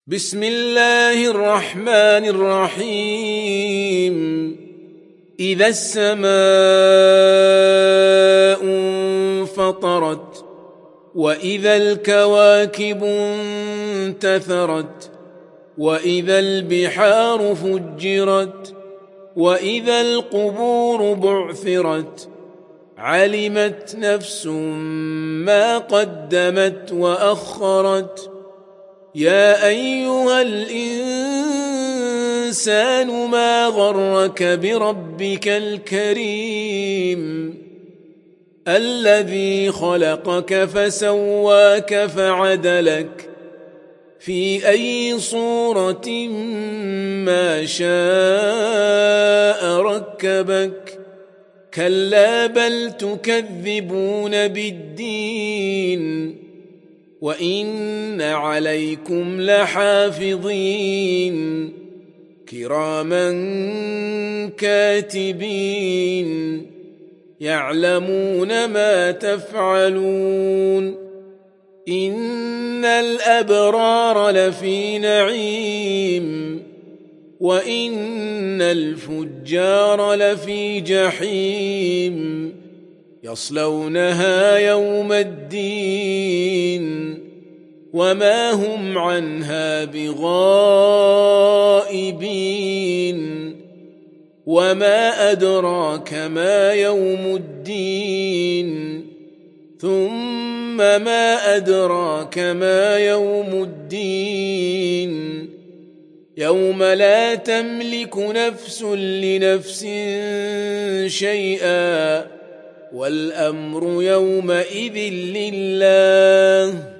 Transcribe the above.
بسم الله الرحمن الرحيم. إذا السماء انفطرت وإذا الكواكب انتثرت وإذا البحار فجرت وإذا القبور بعثرت علمت نفس ما قدمت وأخرت. يا أيها الإنسان ما غرك بربك الكريم الذي خلقك فسواك فعدلك في أي صورة ما شاء ركبك. كلا بل تكذبون بالدين وإن عليكم لحافظين كراما كاتبين يعلمون ما تفعلون. إن الأبرار لفي نعيم وإن الفجار لفي جحيم يصلونها يوم الدين وما هم عنها بغائبين. وما أدراك ما يوم الدين ثم ما أدراك ما يوم الدين يوم لا تملك نفس لنفس شيئا والأمر يومئذ لله.